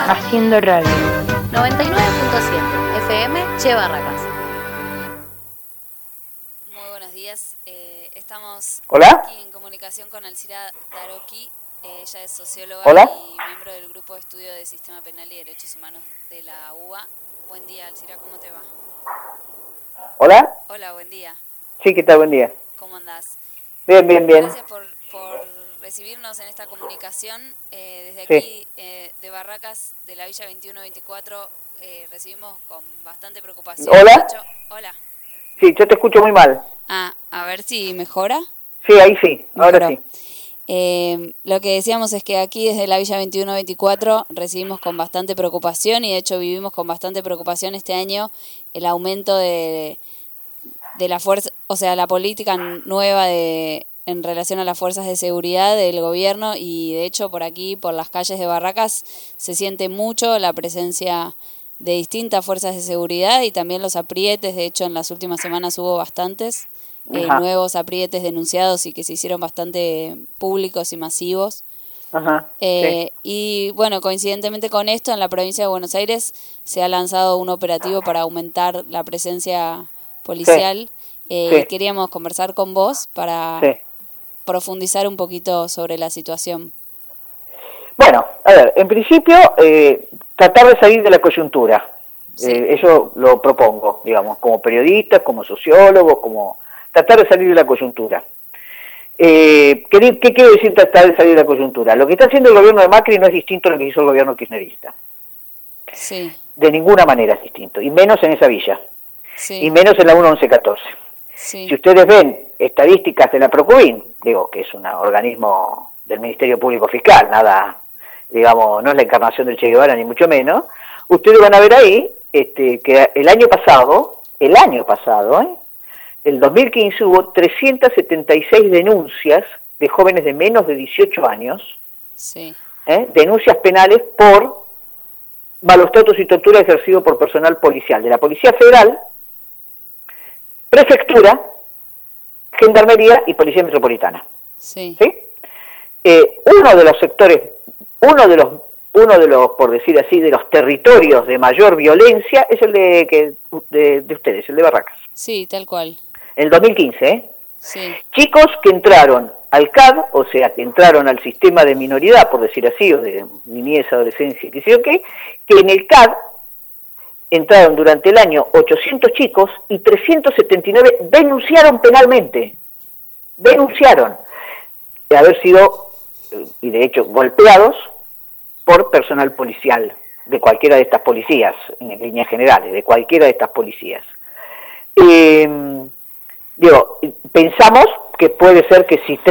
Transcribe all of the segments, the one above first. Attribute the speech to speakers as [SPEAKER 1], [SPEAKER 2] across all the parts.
[SPEAKER 1] Haciendo radio.
[SPEAKER 2] 99.7 FM Che Barracas. Muy buenos días. Estamos aquí en comunicación con Alcira Daroqui. Ella es socióloga y miembro del Grupo de Estudio de Sistema Penal y Derechos Humanos de la UBA. Buen día, Alcira, ¿cómo te va?
[SPEAKER 3] ¿Hola?
[SPEAKER 2] Hola, buen día.
[SPEAKER 3] Sí, ¿qué tal? Buen día.
[SPEAKER 2] ¿Cómo andás?
[SPEAKER 3] Bien.
[SPEAKER 2] Gracias por recibirnos en esta comunicación. Desde aquí, de Barracas, de la Villa 2124, recibimos con bastante preocupación.
[SPEAKER 3] ¿Hola?
[SPEAKER 2] Hola.
[SPEAKER 3] Sí, yo te escucho muy mal.
[SPEAKER 2] A ver si mejora.
[SPEAKER 3] Sí, ahí sí, ahora sí.
[SPEAKER 2] Lo que decíamos es que aquí desde la Villa 2124 recibimos con bastante preocupación y de hecho vivimos con bastante preocupación este año el aumento de la fuerza, o sea, la política nueva en relación a las fuerzas de seguridad del gobierno, y de hecho por aquí, por las calles de Barracas, se siente mucho la presencia de distintas fuerzas de seguridad y también los aprietes. De hecho en las últimas semanas hubo bastantes nuevos aprietes denunciados y que se hicieron bastante públicos y masivos. Y bueno, coincidentemente con esto, en la provincia de Buenos Aires se ha lanzado un operativo para aumentar la presencia policial. Y queríamos conversar con vos para profundizar un poquito sobre la situación.
[SPEAKER 3] Bueno, a ver, en principio, tratar de salir de la coyuntura. Eso lo propongo, digamos, como periodista, como sociólogo, como tratar de salir de la coyuntura. ¿Qué quiere decir tratar de salir de la coyuntura? Lo que está haciendo el gobierno de Macri no es distinto a lo que hizo el gobierno kirchnerista.
[SPEAKER 2] Sí.
[SPEAKER 3] De ninguna manera es distinto, y menos en esa villa.
[SPEAKER 2] Sí.
[SPEAKER 3] Y menos en la 1114.
[SPEAKER 2] Sí.
[SPEAKER 3] Si ustedes ven estadísticas de la Procubin, digo que es un organismo del Ministerio Público Fiscal, nada, digamos, no es la encarnación del Che Guevara ni mucho menos, ustedes van a ver ahí que el año pasado, el 2015 hubo 376 denuncias de jóvenes de menos de 18 años, denuncias penales por malos tratos y tortura ejercido por personal policial de la Policía Federal, Prefectura, Gendarmería y Policía Metropolitana.
[SPEAKER 2] Sí.
[SPEAKER 3] Uno de los sectores, uno de los, por decir así, de los territorios de mayor violencia es el de ustedes, el de Barracas.
[SPEAKER 2] Sí, tal cual.
[SPEAKER 3] En el 2015,
[SPEAKER 2] Sí.
[SPEAKER 3] Chicos que entraron al CAD, o sea, que entraron al sistema de minoridad, por decir así, o de niñez, adolescencia, que sé yo qué, que en el CAD entraron durante el año 800 chicos y 379 denunciaron penalmente. Denunciaron de haber sido, y de hecho, golpeados por personal policial, de cualquiera de estas policías, en líneas generales, de cualquiera de estas policías. Pensamos que puede ser que si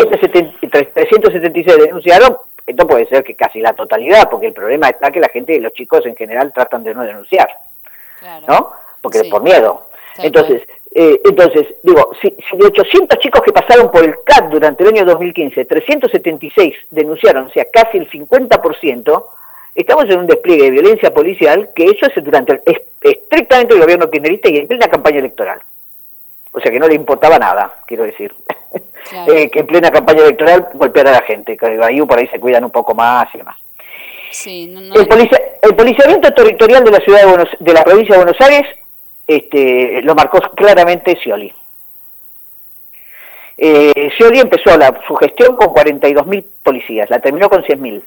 [SPEAKER 3] 376 denunciaron, esto puede ser que casi la totalidad, porque el problema está que la gente, los chicos en general tratan de no denunciar, claro, ¿no? Porque por miedo. Entonces, si de 800 chicos que pasaron por el CAD durante el año 2015, 376 denunciaron, o sea, casi el 50%, estamos en un despliegue de violencia policial que eso es estrictamente el gobierno kirchnerista y en plena campaña electoral. O sea que no le importaba nada, quiero decir. Claro. Que en plena campaña electoral golpeara a la gente, que ahí por ahí se cuidan un poco más y demás.
[SPEAKER 2] Sí,
[SPEAKER 3] el policiamiento territorial de la ciudad de la provincia de Buenos Aires lo marcó claramente Scioli. Scioli empezó su gestión con 42.000 policías, la terminó con 100.000.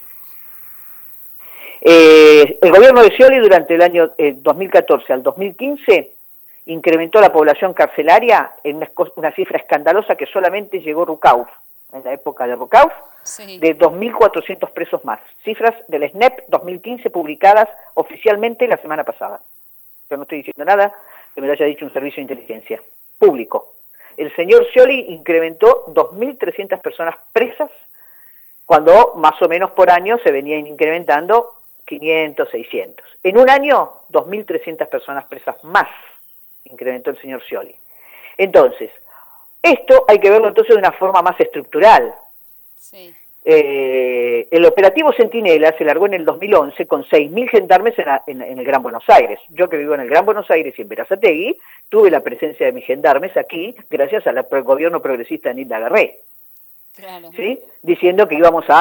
[SPEAKER 3] El gobierno de Scioli durante el año 2014 al 2015 incrementó la población carcelaria en una cifra escandalosa que solamente llegó Rucauf, en la época de Rucauf, de 2.400 presos más. Cifras del SNEP 2015 publicadas oficialmente la semana pasada. Yo no estoy diciendo nada que me lo haya dicho un servicio de inteligencia público. El señor Scioli incrementó 2.300 personas presas, cuando más o menos por año se venían incrementando 500, 600. En un año, 2.300 personas presas más incrementó el señor Scioli. Entonces, esto hay que verlo entonces de una forma más estructural.
[SPEAKER 2] Sí.
[SPEAKER 3] El operativo Centinela se largó en el 2011 con 6.000 gendarmes en el Gran Buenos Aires. Yo que vivo en el Gran Buenos Aires y en Berazategui, tuve la presencia de mis gendarmes aquí gracias al gobierno progresista de Nilda Garré.
[SPEAKER 2] Claro.
[SPEAKER 3] ¿Sí? Diciendo que íbamos a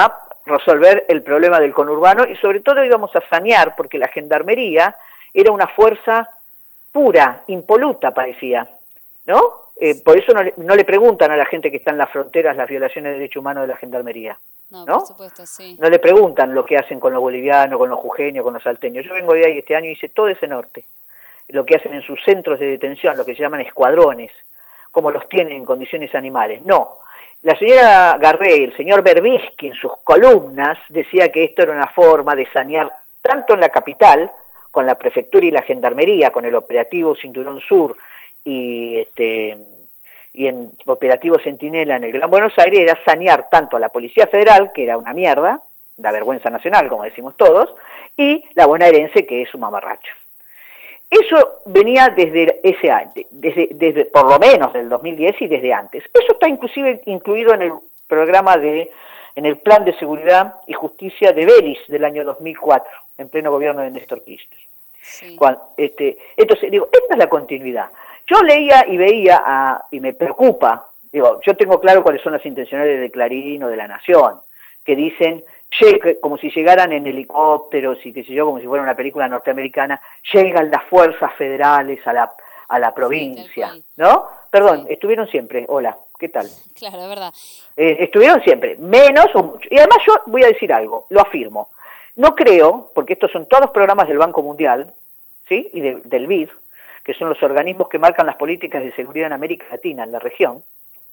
[SPEAKER 3] resolver el problema del conurbano y sobre todo íbamos a sanear, porque la gendarmería era una fuerza pura, impoluta parecía, ¿no? Por eso no le preguntan a la gente que está en las fronteras las violaciones de derechos humanos de la gendarmería,
[SPEAKER 2] No,
[SPEAKER 3] ¿no?
[SPEAKER 2] por supuesto, sí.
[SPEAKER 3] No le preguntan lo que hacen con los bolivianos, con los jujeños, con los salteños. Yo vengo de ahí este año y hice todo ese norte, lo que hacen en sus centros de detención, lo que se llaman escuadrones, como los tienen en condiciones animales. No, la señora Garré, el señor Berbisky en sus columnas decía que esto era una forma de sanear tanto en la capital, con la prefectura y la gendarmería, con el operativo Cinturón Sur y en operativo Centinela en el Gran Buenos Aires, era sanear tanto a la Policía Federal, que era una mierda, la vergüenza nacional, como decimos todos, y la bonaerense, que es un mamarracho. Eso venía desde ese año, desde por lo menos del 2010 y desde antes. Eso está inclusive incluido en el programa en el Plan de Seguridad y Justicia de Belis del año 2004, en pleno gobierno de Néstor Kirchner.
[SPEAKER 2] Sí.
[SPEAKER 3] Entonces, digo, esta es la continuidad. Yo leía y veía, y me preocupa, digo, yo tengo claro cuáles son las intenciones de Clarín o de La Nación, que dicen, como si llegaran en helicópteros y qué sé yo, como si fuera una película norteamericana, llegan las fuerzas federales a la provincia, sí, ¿no? Perdón, sí. Estuvieron siempre, hola, ¿qué tal?
[SPEAKER 2] Claro, es verdad.
[SPEAKER 3] Estuvieron siempre, menos o mucho. Y además yo voy a decir algo, lo afirmo, no creo, porque estos son todos programas del Banco Mundial, ¿sí? Y del BID, que son los organismos que marcan las políticas de seguridad en América Latina, en la región,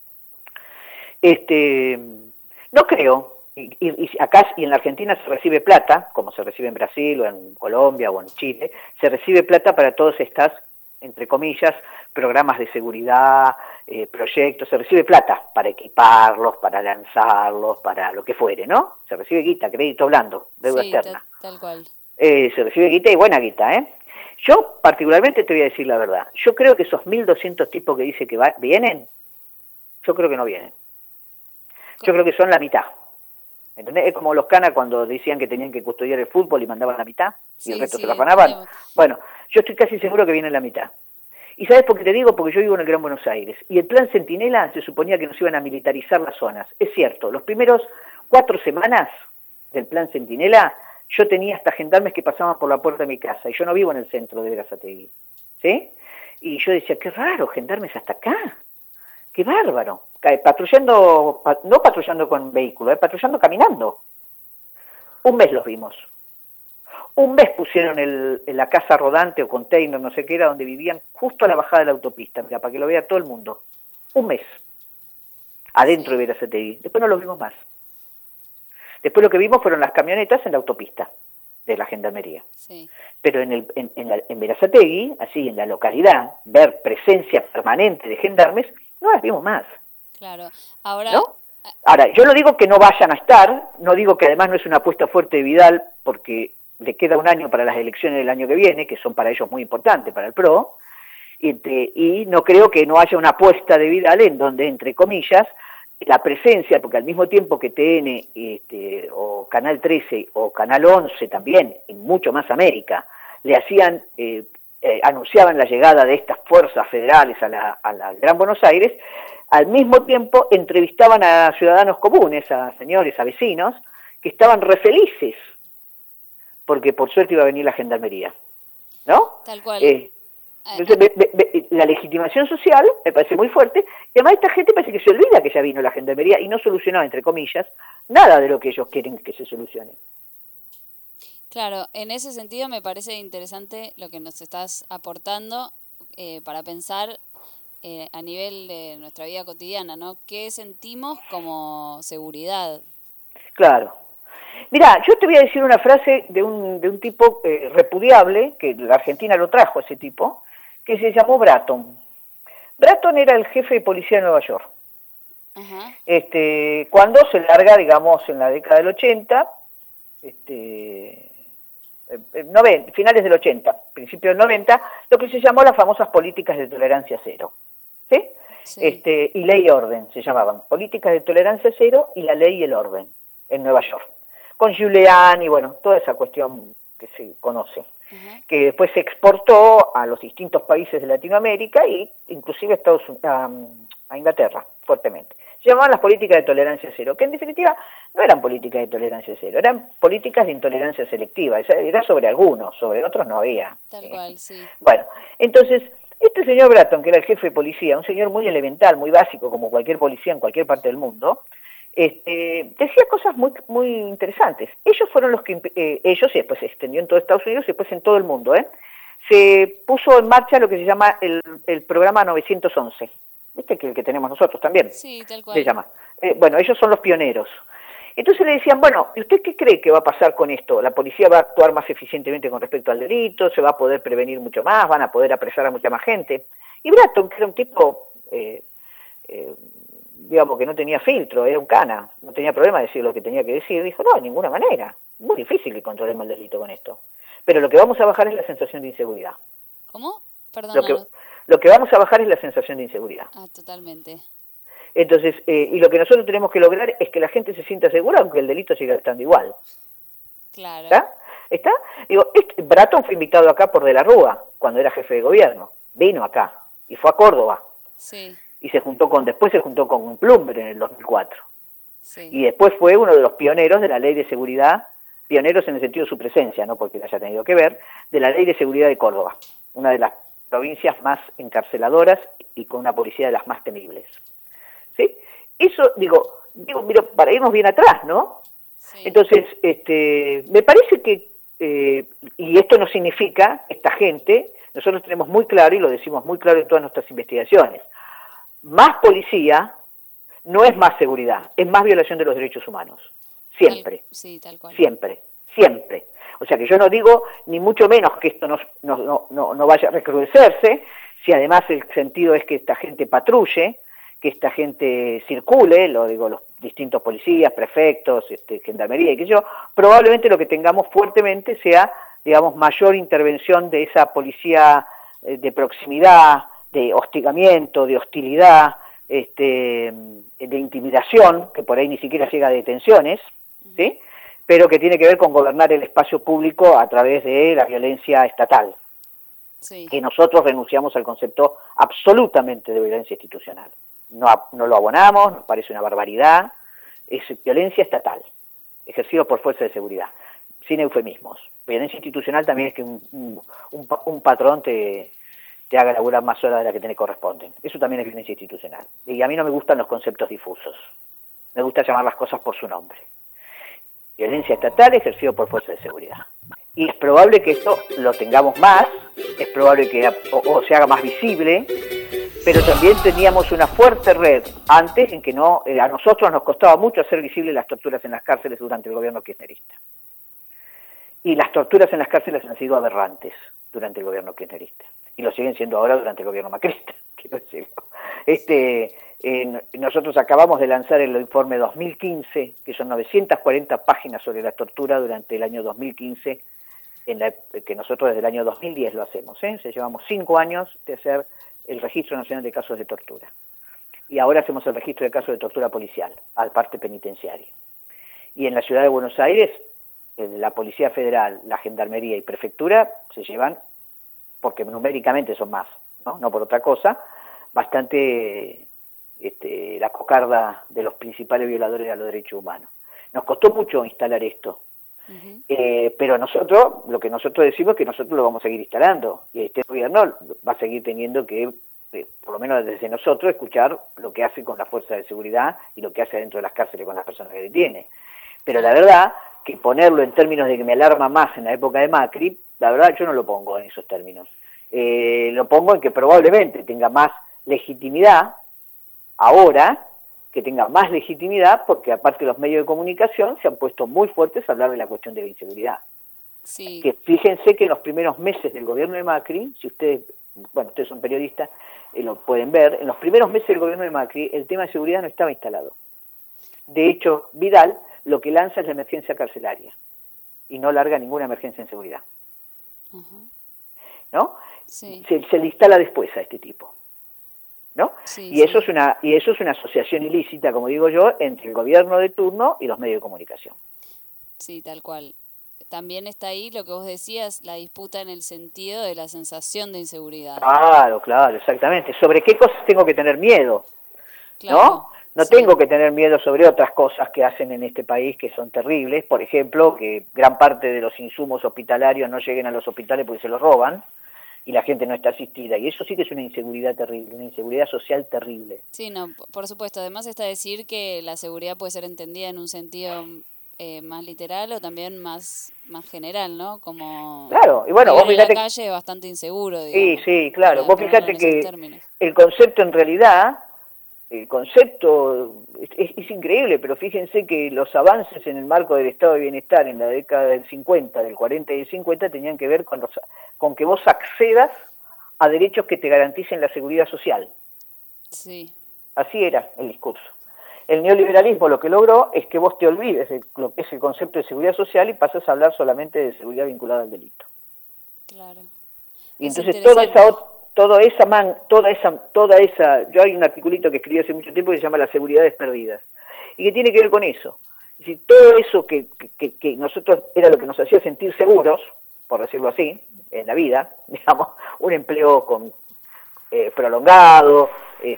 [SPEAKER 3] no creo, y acá y en la Argentina se recibe plata, como se recibe en Brasil o en Colombia o en Chile, se recibe plata para todas estas, entre comillas, programas de seguridad, proyectos, se recibe plata para equiparlos, para lanzarlos, para lo que fuere, ¿no? Se recibe guita, crédito blando, deuda externa.
[SPEAKER 2] Tal cual.
[SPEAKER 3] Se recibe guita y buena guita, ¿eh? Yo particularmente te voy a decir la verdad, yo creo que esos 1.200 tipos que dice que vienen, yo creo que no vienen. Yo creo que son la mitad. ¿Entendés? Es como los canas cuando decían que tenían que custodiar el fútbol y mandaban la mitad, y el resto se la afanaban. Bueno, yo estoy casi seguro que viene la mitad. ¿Y sabes por qué te digo? Porque yo vivo en el Gran Buenos Aires, y el plan Centinela se suponía que nos iban a militarizar las zonas. Es cierto, los primeros 4 semanas del plan Centinela, yo tenía hasta gendarmes que pasaban por la puerta de mi casa, y yo no vivo en el centro de Berazategui, ¿sí? Y yo decía, qué raro, gendarmes hasta acá, qué bárbaro. Patrullando, no patrullando con vehículos, patrullando caminando. Un mes los vimos. Un mes pusieron en la casa rodante o container, no sé qué era, donde vivían, justo a la bajada de la autopista, mira, para que lo vea todo el mundo. Un mes. Adentro de Berazategui. Después no los vimos más. Después lo que vimos fueron las camionetas en la autopista de la gendarmería. Sí. Pero en Berazategui, así en la localidad, ver presencia permanente de gendarmes, no las vimos más.
[SPEAKER 2] Claro. Ahora,
[SPEAKER 3] ¿no? Ahora, yo no digo que no vayan a estar, no digo que además no es una apuesta fuerte de Vidal, porque le queda un año para las elecciones del año que viene, que son para ellos muy importantes, para el PRO, y no creo que no haya una apuesta de Vidal en donde, entre comillas, la presencia, porque al mismo tiempo que TN o Canal 13 o Canal 11 también, en mucho más América, le hacían, anunciaban la llegada de estas fuerzas federales a la Gran Buenos Aires, al mismo tiempo entrevistaban a ciudadanos comunes, a señores, a vecinos, que estaban re felices, porque por suerte iba a venir la gendarmería, ¿no?
[SPEAKER 2] Tal cual.
[SPEAKER 3] Entonces, la legitimación social me parece muy fuerte, y además esta gente parece que se olvida que ya vino la gendarmería y no solucionó, entre comillas, nada de lo que ellos quieren que se solucione.
[SPEAKER 2] Claro, en ese sentido me parece interesante lo que nos estás aportando para pensar a nivel de nuestra vida cotidiana, ¿no? ¿Qué sentimos como seguridad?
[SPEAKER 3] Claro. Mirá, yo te voy a decir una frase de un tipo repudiable, que la Argentina lo trajo ese tipo, que se llamó Bratton. Bratton era el jefe de policía de Nueva York.
[SPEAKER 2] Ajá.
[SPEAKER 3] Cuando se larga, digamos, en la década del 80, finales del 80, principios del 90, lo que se llamó las famosas políticas de tolerancia cero. ¿Sí? Sí. Y ley y orden se llamaban, políticas de tolerancia cero y la ley y el orden en Nueva York. Con Giuliani, bueno, toda esa cuestión que se conoce, que después se exportó a los distintos países de Latinoamérica e inclusive a Inglaterra, fuertemente. se llamaban las políticas de tolerancia cero, que en definitiva no eran políticas de tolerancia cero, eran políticas de intolerancia selectiva, era sobre algunos, sobre otros no había.
[SPEAKER 2] Tal cual, sí.
[SPEAKER 3] Bueno, entonces, este señor Bratton, que era el jefe de policía, un señor muy elemental, muy básico, como cualquier policía en cualquier parte del mundo, decía cosas muy, muy interesantes. Ellos fueron los que, ellos, y después se extendió en todo Estados Unidos y después en todo el mundo, se puso en marcha lo que se llama el programa 911, ¿viste? Que el que tenemos nosotros también.
[SPEAKER 2] Sí, tal cual.
[SPEAKER 3] Se llama. Bueno, ellos son los pioneros. Entonces le decían, bueno, ¿y usted qué cree que va a pasar con esto? ¿La policía va a actuar más eficientemente con respecto al delito? ¿Se va a poder prevenir mucho más? ¿Van a poder apresar a mucha más gente? Y Bratton, que era un tipo, digamos, que no tenía filtro, era un cana, no tenía problema de decir lo que tenía que decir, dijo, no, de ninguna manera, muy difícil que controlemos el delito con esto. Pero lo que vamos a bajar es la sensación de inseguridad.
[SPEAKER 2] ¿Cómo? Perdón.
[SPEAKER 3] Lo que vamos a bajar es la sensación de inseguridad.
[SPEAKER 2] Ah, totalmente.
[SPEAKER 3] Entonces, y lo que nosotros tenemos que lograr es que la gente se sienta segura aunque el delito siga estando igual.
[SPEAKER 2] Claro.
[SPEAKER 3] ¿Está? ¿Está? Digo, Bratton fue invitado acá por De la Rúa, cuando era jefe de gobierno. Vino acá y fue a Córdoba.
[SPEAKER 2] Sí.
[SPEAKER 3] Y después se juntó con Plumber en el 2004.
[SPEAKER 2] Sí.
[SPEAKER 3] Y después fue uno de los pioneros de la ley de seguridad, pioneros en el sentido de su presencia, no porque le haya tenido que ver, de la ley de seguridad de Córdoba, una de las provincias más encarceladoras y con una policía de las más temibles. ¿Sí? Eso, digo, mira, para irnos bien atrás, ¿no? Sí. Entonces, me parece que, y esto no significa, esta gente, nosotros tenemos muy claro, y lo decimos muy claro en todas nuestras investigaciones, más policía no es más seguridad, es más violación de los derechos humanos. Siempre.
[SPEAKER 2] Sí, tal cual.
[SPEAKER 3] Siempre, siempre. O sea que yo no digo ni mucho menos que esto no vaya a recrudecerse, si además el sentido es que esta gente patrulle, que esta gente circule, lo digo los distintos policías, prefectos, gendarmería y qué sé yo, probablemente lo que tengamos fuertemente sea, digamos, mayor intervención de esa policía de proximidad, de hostigamiento, de hostilidad, de intimidación, que por ahí ni siquiera llega a detenciones, ¿sí? Pero que tiene que ver con gobernar el espacio público a través de la violencia estatal. Sí. Que nosotros renunciamos al concepto absolutamente de violencia institucional. No lo abonamos, nos parece una barbaridad, es violencia estatal, ejercido por fuerza de seguridad, sin eufemismos. Violencia institucional también es que un patrón te haga laburar más horas de la que te corresponden. Eso también es violencia institucional. Y a mí no me gustan los conceptos difusos. Me gusta llamar las cosas por su nombre. Violencia estatal ejercido por fuerza de seguridad. Y es probable que esto lo tengamos más, es probable que o se haga más visible, pero también teníamos una fuerte red antes en que a nosotros nos costaba mucho hacer visibles las torturas en las cárceles durante el gobierno kirchnerista. Y las torturas en las cárceles han sido aberrantes durante el gobierno kirchnerista. Y lo siguen siendo ahora durante el gobierno macrista, quiero decirlo. Nosotros acabamos de lanzar el informe 2015, que son 940 páginas sobre la tortura durante el año 2015, que nosotros desde el año 2010 lo hacemos. Llevamos 5 años de hacer el Registro Nacional de Casos de Tortura. Y ahora hacemos el registro de casos de tortura policial, al parte penitenciario. Y en la ciudad de Buenos Aires, la Policía Federal, la Gendarmería y Prefectura se llevan, porque numéricamente son más, no por otra cosa, bastante la cocarda de los principales violadores de los derechos humanos. Nos costó mucho instalar esto, pero lo que nosotros decimos es que nosotros lo vamos a seguir instalando, y este gobierno va a seguir teniendo que, por lo menos desde nosotros, escuchar lo que hace con la fuerza de seguridad y lo que hace dentro de las cárceles con las personas que detiene. Pero la verdad que ponerlo en términos de que me alarma más en la época de Macri, la verdad yo no lo pongo en esos términos. Lo pongo en que probablemente tenga más legitimidad ahora, que tenga más legitimidad, porque aparte los medios de comunicación se han puesto muy fuertes a hablar de la cuestión de la inseguridad. Sí. Que fíjense que en los primeros meses del gobierno de Macri, si ustedes son periodistas, lo pueden ver, en los primeros meses del gobierno de Macri el tema de seguridad no estaba instalado. De hecho, Vidal lo que lanza es la emergencia carcelaria y no larga ninguna emergencia en seguridad. ¿No? Sí. Se le instala después a este tipo, ¿no? Sí, y eso es una asociación ilícita, como digo yo, entre el gobierno de turno y los medios de comunicación.
[SPEAKER 2] Sí, tal cual. También está ahí lo que vos decías, la disputa en el sentido de la sensación de inseguridad.
[SPEAKER 3] Claro, exactamente. ¿Sobre qué cosas tengo que tener miedo? Claro. ¿No? No tengo que tener miedo sobre otras cosas que hacen en este país que son terribles, por ejemplo, que gran parte de los insumos hospitalarios no lleguen a los hospitales porque se los roban y la gente no está asistida. Y eso sí que es una inseguridad terrible, una inseguridad social terrible.
[SPEAKER 2] Sí, no, por supuesto. Además está decir que la seguridad puede ser entendida en un sentido más literal o también más general, ¿no? Como
[SPEAKER 3] Claro, y bueno, vos
[SPEAKER 2] vivir en la
[SPEAKER 3] fíjate...
[SPEAKER 2] calle es bastante inseguro,
[SPEAKER 3] Sí,
[SPEAKER 2] digamos,
[SPEAKER 3] sí, claro.
[SPEAKER 2] para
[SPEAKER 3] Vos
[SPEAKER 2] ponerlo
[SPEAKER 3] fíjate
[SPEAKER 2] en esos
[SPEAKER 3] que
[SPEAKER 2] términos.
[SPEAKER 3] el concepto en realidad, el concepto es increíble, pero fíjense que los avances en el marco del estado de bienestar en la década del 50, del 40 y del 50 tenían que ver con que vos accedas a derechos que te garanticen la seguridad social.
[SPEAKER 2] Sí.
[SPEAKER 3] Así era el discurso. El neoliberalismo lo que logró es que vos te olvides de lo que es el concepto de seguridad social y pasas a hablar solamente de seguridad vinculada al delito.
[SPEAKER 2] Claro.
[SPEAKER 3] Y
[SPEAKER 2] Es
[SPEAKER 3] entonces
[SPEAKER 2] interesante.
[SPEAKER 3] yo hay un articulito que escribí hace mucho tiempo que se llama Las seguridades perdidas, y que tiene que ver con eso. Es decir, todo eso que nosotros era lo que nos hacía sentir seguros, por decirlo así, en la vida, digamos, un empleo prolongado,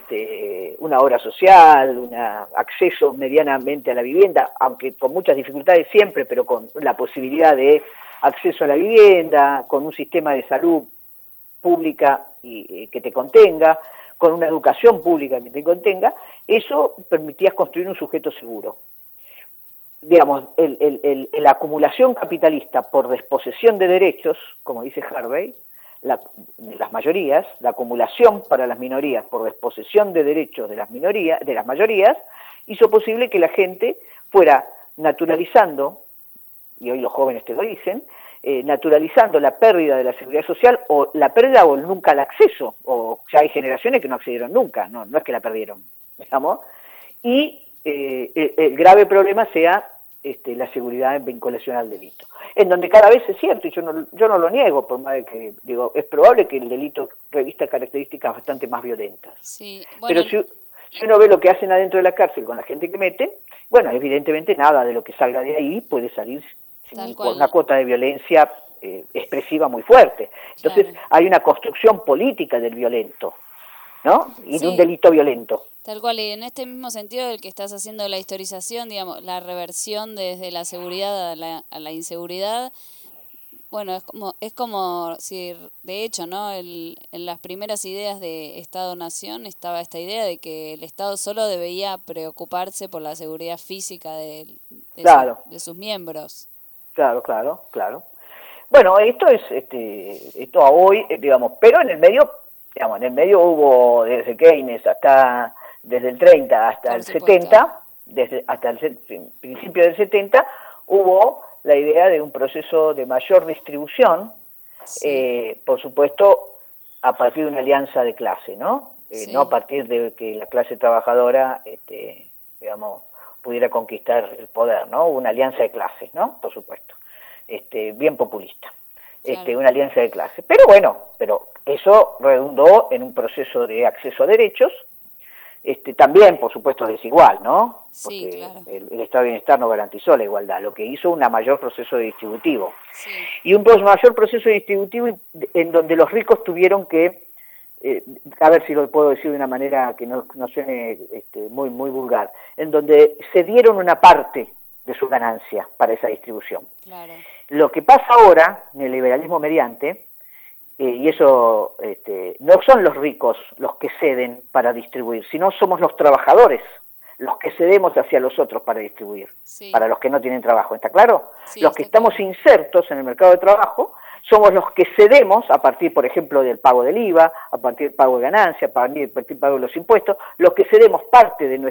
[SPEAKER 3] una obra social, un acceso medianamente a la vivienda, aunque con muchas dificultades siempre, pero con la posibilidad de acceso a la vivienda, con un sistema de salud pública y que te contenga, con una educación pública que te contenga, eso permitía construir un sujeto seguro. Digamos, la acumulación capitalista por desposesión de derechos, como dice Harvey, las mayorías, la acumulación para las minorías por desposesión de derechos de las mayorías, hizo posible que la gente fuera naturalizando, y hoy los jóvenes te lo dicen, naturalizando la pérdida de la seguridad social o la pérdida o nunca el acceso, o ya hay generaciones que no accedieron nunca, no es que la perdieron, digamos, y el grave problema sea la seguridad en vinculación al delito, en donde cada vez es cierto, y yo no lo niego, por más de que digo, es probable que el delito revista características bastante más violentas.
[SPEAKER 2] Sí, bueno,
[SPEAKER 3] Pero si uno ve lo que hacen adentro de la cárcel con la gente que meten, bueno, evidentemente nada de lo que salga de ahí puede salir con una cuota de violencia expresiva muy fuerte. Entonces
[SPEAKER 2] claro.
[SPEAKER 3] hay una construcción política del violento, ¿no? Y
[SPEAKER 2] Sí,
[SPEAKER 3] de un delito violento.
[SPEAKER 2] tal cual, y en este mismo sentido del que estás haciendo la historización, digamos, la reversión desde la seguridad a la inseguridad, bueno, es como si, de hecho, ¿no? En las primeras ideas de Estado-Nación estaba esta idea de que el Estado solo debía preocuparse por la seguridad física
[SPEAKER 3] Claro.
[SPEAKER 2] de sus miembros.
[SPEAKER 3] Claro. Bueno, esto es esto a hoy, digamos, pero en el medio hubo desde Keynes desde el 30 hasta el 70, hasta el principio del 70, hubo la idea de un proceso de mayor distribución, sí. Por supuesto, a partir de una alianza de clase, ¿no? Sí. No a partir de que la clase trabajadora, digamos, pudiera conquistar el poder, ¿no? Una alianza de clases, ¿no? Por supuesto. Bien populista. Claro. Una alianza de clases. Pero bueno, eso redundó en un proceso de acceso a derechos, también, por supuesto, desigual, ¿no? Porque sí, claro. el Estado de Bienestar no garantizó la igualdad, lo que hizo un mayor proceso distributivo. Sí. Y un mayor proceso distributivo en donde los ricos tuvieron que, a ver si lo puedo decir de una manera que no suene muy vulgar, en donde se dieron una parte de su ganancia para esa distribución. Claro. Lo que pasa ahora, en el liberalismo mediante, y eso no son los ricos los que ceden para distribuir, sino somos los trabajadores los que cedemos hacia los otros para distribuir, sí. Para los que no tienen trabajo, ¿está claro? Sí, los que estamos claro. Insertos en el mercado de trabajo somos los que cedemos a partir, por ejemplo, del pago del IVA, a partir del pago de ganancia, a partir del pago de los impuestos, los que cedemos parte de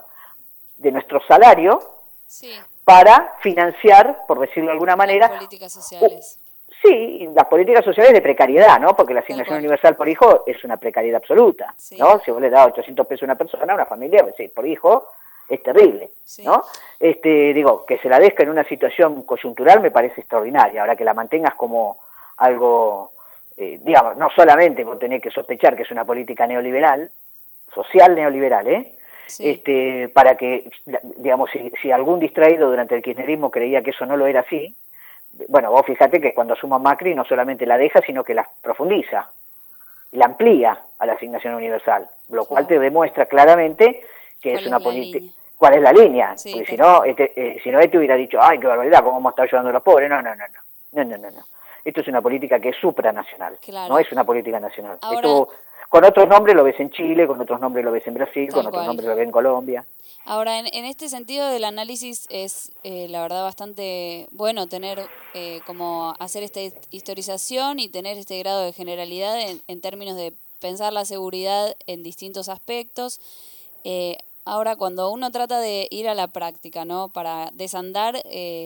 [SPEAKER 3] nuestro salario, sí. Para financiar, por decirlo de alguna manera,
[SPEAKER 2] las políticas sociales.
[SPEAKER 3] Sí, las políticas sociales de precariedad, ¿no? Porque la asignación universal por hijo es una precariedad absoluta, sí. ¿No? Si vos le das 800 pesos a una persona, a una familia, pues, sí, por hijo, es terrible, sí. ¿No? Digo, que se la deja en una situación coyuntural me parece extraordinaria. Ahora que la mantengas como algo, digamos, no solamente por tener que sospechar que es una política neoliberal, social neoliberal, sí. Para que, digamos, si algún distraído durante el kirchnerismo creía que eso no lo era así, bueno, vos fíjate que cuando asuma Macri no solamente la deja, sino que la profundiza, la amplía a la asignación universal, lo cual te demuestra claramente si
[SPEAKER 2] ¿Cuál
[SPEAKER 3] es
[SPEAKER 2] es
[SPEAKER 3] una
[SPEAKER 2] la
[SPEAKER 3] política,
[SPEAKER 2] línea?
[SPEAKER 3] cuál es la línea,
[SPEAKER 2] Sí,
[SPEAKER 3] porque
[SPEAKER 2] tal cual.
[SPEAKER 3] si no este hubiera dicho, ay, qué barbaridad, cómo vamos a estar ayudando a los pobres, no. Esto es una política que es supranacional, no
[SPEAKER 2] Claro.
[SPEAKER 3] es una política nacional.
[SPEAKER 2] Ahora,
[SPEAKER 3] Esto, con otros nombres lo ves en Chile, con otros nombres lo ves en Brasil, con
[SPEAKER 2] tal
[SPEAKER 3] otros
[SPEAKER 2] cual.
[SPEAKER 3] nombres lo ves en Colombia.
[SPEAKER 2] Ahora, en este sentido del análisis es la verdad bastante bueno tener como hacer esta historización y tener este grado de generalidad en términos de pensar la seguridad en distintos aspectos. Ahora, cuando uno trata de ir a la práctica, ¿no? Para desandar,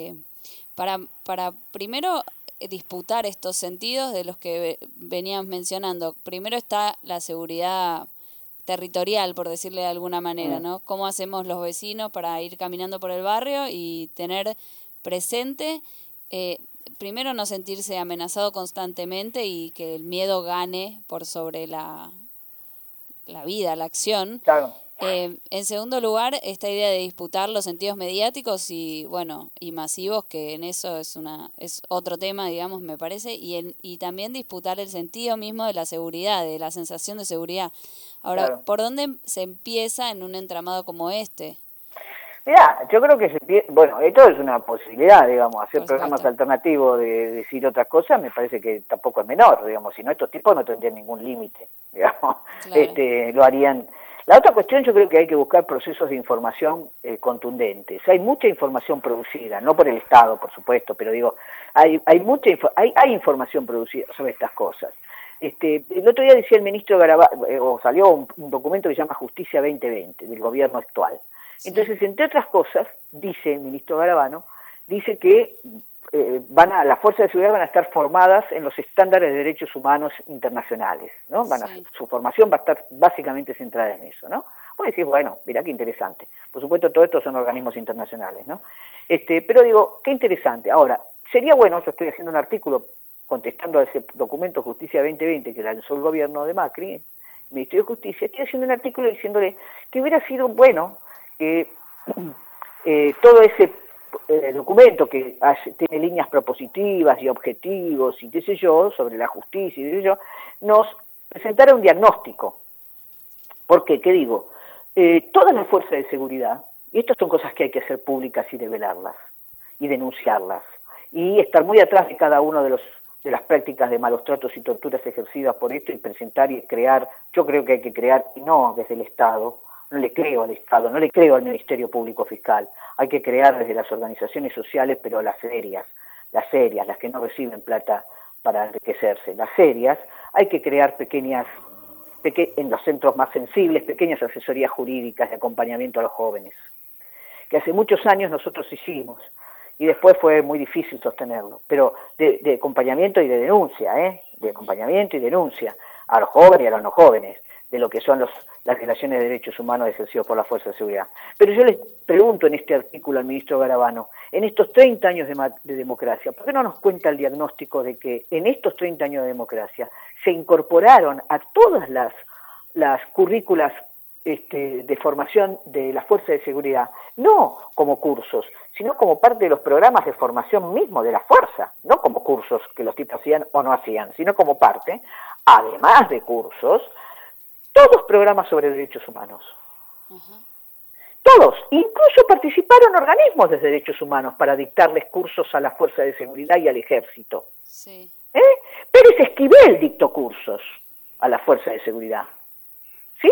[SPEAKER 2] para primero disputar estos sentidos de los que veníamos mencionando. Primero está la seguridad territorial, por decirle de alguna manera,
[SPEAKER 3] Mm,
[SPEAKER 2] ¿no? ¿Cómo hacemos los vecinos para ir caminando por el barrio y tener presente, eh, primero no sentirse amenazado constantemente y que el miedo gane por sobre la vida, la acción?
[SPEAKER 3] claro.
[SPEAKER 2] En segundo lugar, esta idea de disputar los sentidos mediáticos y bueno y masivos, que en eso es otro tema, digamos, me parece, y también disputar el sentido mismo de la seguridad, de la sensación de seguridad. Ahora,
[SPEAKER 3] Claro.
[SPEAKER 2] ¿por dónde se empieza en un entramado como este?
[SPEAKER 3] Mirá, yo creo que bueno, esto es una posibilidad, digamos, hacer
[SPEAKER 2] Por
[SPEAKER 3] programas
[SPEAKER 2] supuesto,
[SPEAKER 3] alternativos de decir otras cosas, me parece que tampoco es menor, digamos, si no estos tipos no tendrían ningún límite, digamos,
[SPEAKER 2] claro,
[SPEAKER 3] lo harían. La otra cuestión yo creo que hay que buscar procesos de información contundentes. Hay mucha información producida, no por el Estado, por supuesto, pero digo, hay información producida sobre estas cosas. El otro día decía el ministro Garabano, o salió un documento que se llama Justicia 2020 del gobierno actual.
[SPEAKER 2] sí,
[SPEAKER 3] Entonces, entre otras cosas, dice el ministro Garabano, dice que las fuerzas de seguridad van a estar formadas en los estándares de derechos humanos internacionales, ¿no?
[SPEAKER 2] sí,
[SPEAKER 3] Su formación va a estar básicamente centrada en eso, ¿no? Vos decís, bueno, mirá qué interesante. Por supuesto, todo esto son organismos internacionales, ¿no? Pero digo, qué interesante. Ahora, sería bueno, yo estoy haciendo un artículo contestando a ese documento Justicia 2020 que lanzó el gobierno de Macri, el Ministerio de Justicia, estoy haciendo un artículo diciéndole que hubiera sido bueno que todo ese documento que tiene líneas propositivas y objetivos y qué sé yo, sobre la justicia y qué sé yo, nos presentara un diagnóstico. ¿Por qué? ¿Qué digo? Todas las fuerzas de seguridad, y estas son cosas que hay que hacer públicas y develarlas, y denunciarlas, y estar muy atrás de cada uno de las prácticas de malos tratos y torturas ejercidas por esto y presentar y crear, yo creo que hay que crear, y no desde el Estado, no le creo al Estado, no le creo al Ministerio Público Fiscal, hay que crear desde las organizaciones sociales, pero las serias, las que no reciben plata para enriquecerse, las serias, hay que crear en los centros más sensibles, pequeñas asesorías jurídicas de acompañamiento a los jóvenes, que hace muchos años nosotros hicimos, y después fue muy difícil sostenerlo, pero de acompañamiento y de denuncia, de acompañamiento y denuncia a los jóvenes y a los no jóvenes, de lo que son las violaciones de derechos humanos ejercidos por la Fuerza de Seguridad. Pero yo les pregunto en este artículo al ministro Garabano, en estos 30 años de democracia, ¿por qué no nos cuenta el diagnóstico de que en estos 30 años de democracia se incorporaron a todas las currículas de formación de la Fuerza de Seguridad, no como cursos, sino como parte de los programas de formación mismo de la Fuerza, no como cursos que los tipos hacían o no hacían, sino como parte, además de cursos, todos programas sobre derechos humanos.
[SPEAKER 2] ajá,
[SPEAKER 3] Todos, incluso participaron organismos de derechos humanos para dictarles cursos a la Fuerza de Seguridad y al Ejército.
[SPEAKER 2] sí,
[SPEAKER 3] Pérez Esquivel dictó cursos a la Fuerza de Seguridad, ¿sí?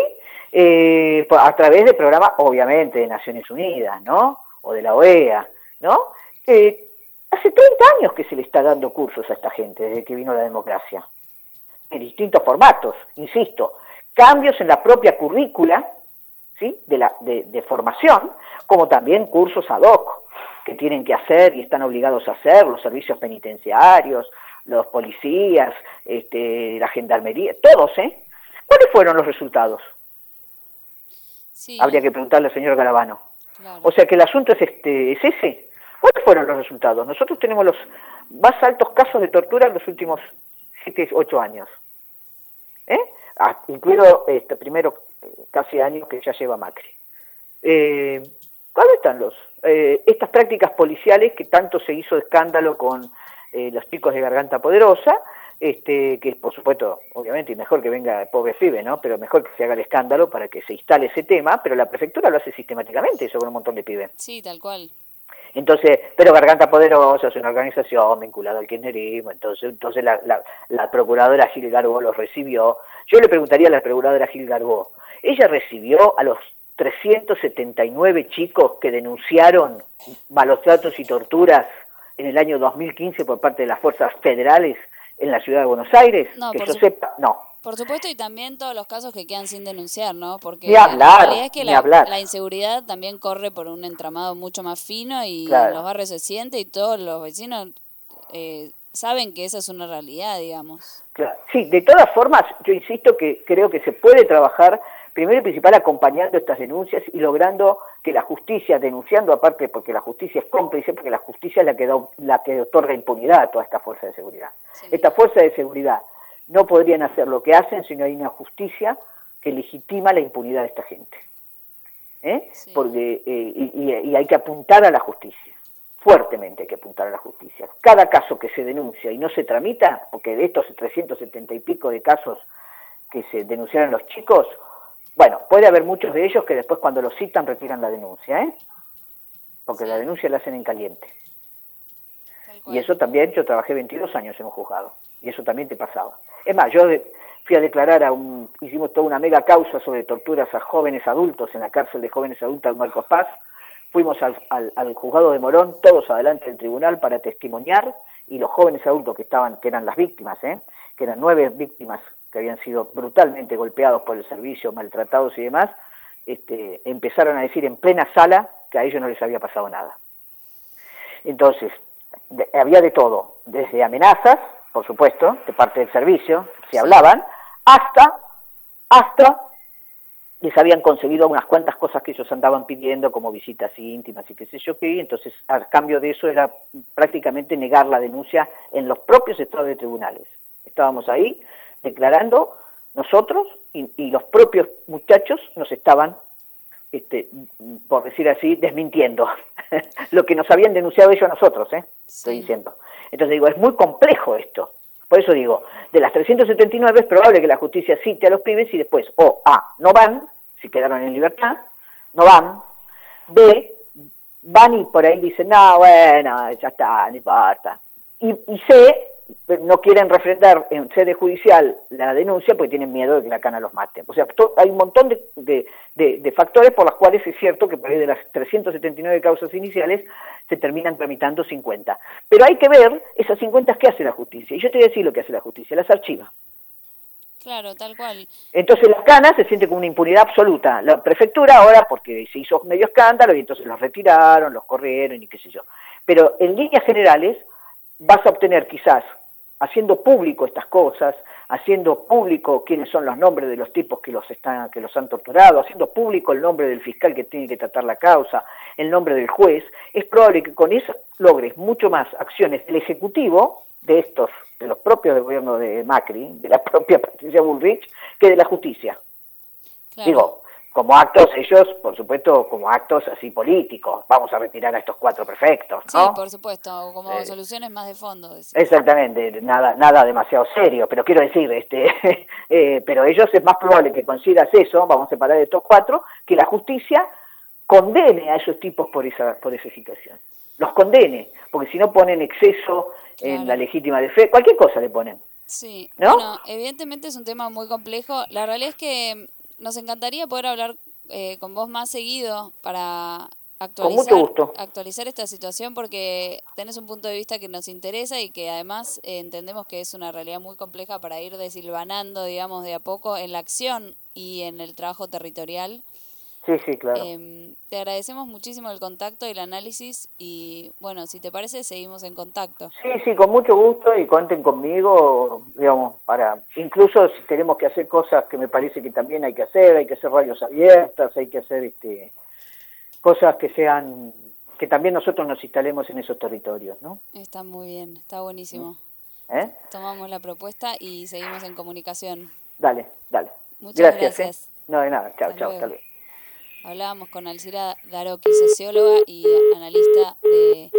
[SPEAKER 3] A través de programas, obviamente, de Naciones Unidas, ¿no? O de la OEA, ¿no? Hace 30 años que se le está dando cursos a esta gente, desde que vino la democracia, en distintos formatos, insisto, cambios en la propia currícula, ¿sí? de formación, como también cursos ad hoc, que tienen que hacer y están obligados a hacer los servicios penitenciarios, los policías, la gendarmería, todos, ¿eh? ¿Cuáles fueron los resultados? Habría
[SPEAKER 2] sí,
[SPEAKER 3] que preguntarle al señor Garabano. O
[SPEAKER 2] claro,
[SPEAKER 3] sea que el asunto es ese. ¿Cuáles fueron los resultados? Nosotros tenemos los más altos casos de tortura en los últimos 7, 8 años. Incluido primero casi años que ya lleva Macri. ¿Cuáles están estas prácticas policiales que tanto se hizo escándalo con los chicos de Garganta Poderosa? que por supuesto, obviamente, y mejor que venga el pobre pibe, ¿no? Pero mejor que se haga el escándalo para que se instale ese tema, pero la prefectura lo hace sistemáticamente sobre un montón de pibes.
[SPEAKER 2] Sí, tal cual.
[SPEAKER 3] Entonces, pero Garganta Poderosa es una organización vinculada al kirchnerismo, entonces la procuradora Gil Garbó los recibió. Yo le preguntaría a la procuradora Gil Garbó, ¿ella recibió a los 379 chicos que denunciaron malos tratos y torturas en el año 2015 por parte de las fuerzas federales en la ciudad de Buenos Aires?
[SPEAKER 2] No,
[SPEAKER 3] Que yo sepa, no.
[SPEAKER 2] Por supuesto, y también todos los casos que quedan sin denunciar, ¿no? Porque
[SPEAKER 3] Ni hablar,
[SPEAKER 2] la realidad es que
[SPEAKER 3] ni hablar.
[SPEAKER 2] la inseguridad también corre por un entramado mucho más fino y
[SPEAKER 3] Claro.
[SPEAKER 2] en los barrios se siente y todos los vecinos saben que esa es una realidad, digamos.
[SPEAKER 3] Claro. Sí, de todas formas, yo insisto que creo que se puede trabajar, primero y principal, acompañando estas denuncias y logrando que la justicia, denunciando aparte, porque la justicia es cómplice, porque la justicia es la que otorga impunidad a toda esta fuerza de seguridad.
[SPEAKER 2] Sí.
[SPEAKER 3] Esta fuerza de seguridad no podrían hacer lo que hacen si no hay una justicia que legitima la impunidad de esta gente. Sí. Porque, y hay que apuntar a la justicia. Fuertemente hay que apuntar a la justicia. Cada caso que se denuncia y no se tramita, porque de estos 370 y pico de casos que se denunciaron los chicos, bueno, puede haber muchos de ellos que después cuando los citan retiran la denuncia, porque la denuncia la hacen en caliente. Y eso también, yo trabajé 22 años en un juzgado, y eso también te pasaba. Es más, yo fui a declarar hicimos toda una mega causa sobre torturas a jóvenes adultos en la cárcel de jóvenes adultos de Marcos Paz. Fuimos al juzgado de Morón, todos adelante del tribunal para testimoniar, y los jóvenes adultos que eran las víctimas, que eran 9 víctimas que habían sido brutalmente golpeados por el servicio, maltratados y demás, empezaron a decir en plena sala que a ellos no les había pasado nada. Entonces, había de todo, desde amenazas, por supuesto, de parte del servicio, se hablaban, hasta les habían conseguido unas cuantas cosas que ellos andaban pidiendo, como visitas íntimas y qué sé yo qué, entonces al cambio de eso era prácticamente negar la denuncia en los propios estados de tribunales. Estábamos ahí declarando nosotros y los propios muchachos nos estaban, por decir así, desmintiendo lo que nos habían denunciado ellos a nosotros, estoy diciendo. Entonces digo, es muy complejo esto. Por eso digo, de las 379 es probable que la justicia cite a los pibes y después, no van, si quedaron en libertad, no van, B, van y por ahí dicen, no, bueno, ya está, no importa. Y C, no quieren refrendar en sede judicial la denuncia porque tienen miedo de que la cana los mate. O sea, hay un montón de factores por los cuales es cierto que por ahí de las 379 causas iniciales se terminan tramitando 50. Pero hay que ver esas 50 qué hace la justicia. Y yo te voy a decir lo que hace la justicia, las archiva.
[SPEAKER 2] Claro, tal cual.
[SPEAKER 3] Entonces las canas se sienten con una impunidad absoluta. La prefectura ahora, porque se hizo medio escándalo y entonces los retiraron, los corrieron y qué sé yo. Pero en líneas generales vas a obtener quizás, haciendo público estas cosas, haciendo público quiénes son los nombres de los tipos que los han torturado, haciendo público el nombre del fiscal que tiene que tratar la causa, el nombre del juez, es probable que con eso logres mucho más acciones del Ejecutivo, de los propios del gobierno de Macri, de la propia Patricia Bullrich, que de la justicia. Claro. Digo, como actos, ellos, por supuesto, como actos así políticos, vamos a retirar a estos 4 prefectos, ¿no?
[SPEAKER 2] Sí, por supuesto, como soluciones más de fondo.
[SPEAKER 3] Exactamente, nada demasiado serio, pero quiero decir, pero ellos es más probable que consigas eso, vamos a separar estos 4, que la justicia condene a esos tipos por esa situación. Los condene, porque si no ponen exceso en la legítima defensa, cualquier cosa le ponen.
[SPEAKER 2] Sí,
[SPEAKER 3] ¿no?
[SPEAKER 2] Bueno, evidentemente es un tema muy complejo. La realidad es que nos encantaría poder hablar con vos más seguido para actualizar esta situación, porque tenés un punto de vista que nos interesa y que además entendemos que es una realidad muy compleja para ir desilvanando, digamos, de a poco en la acción y en el trabajo territorial.
[SPEAKER 3] Sí, claro.
[SPEAKER 2] Te agradecemos muchísimo el contacto y el análisis y, bueno, si te parece, seguimos en contacto.
[SPEAKER 3] Sí, con mucho gusto y cuenten conmigo, digamos, incluso si tenemos que hacer cosas que me parece que también hay que hacer radios abiertas, hay que hacer cosas que también nosotros nos instalemos en esos territorios, ¿no?
[SPEAKER 2] Está muy bien, está buenísimo. Tomamos la propuesta y seguimos en comunicación.
[SPEAKER 3] Dale.
[SPEAKER 2] Muchas gracias.
[SPEAKER 3] No, de nada, chao, hasta luego.
[SPEAKER 2] Hablábamos con Alcira Darocchi, socióloga y analista de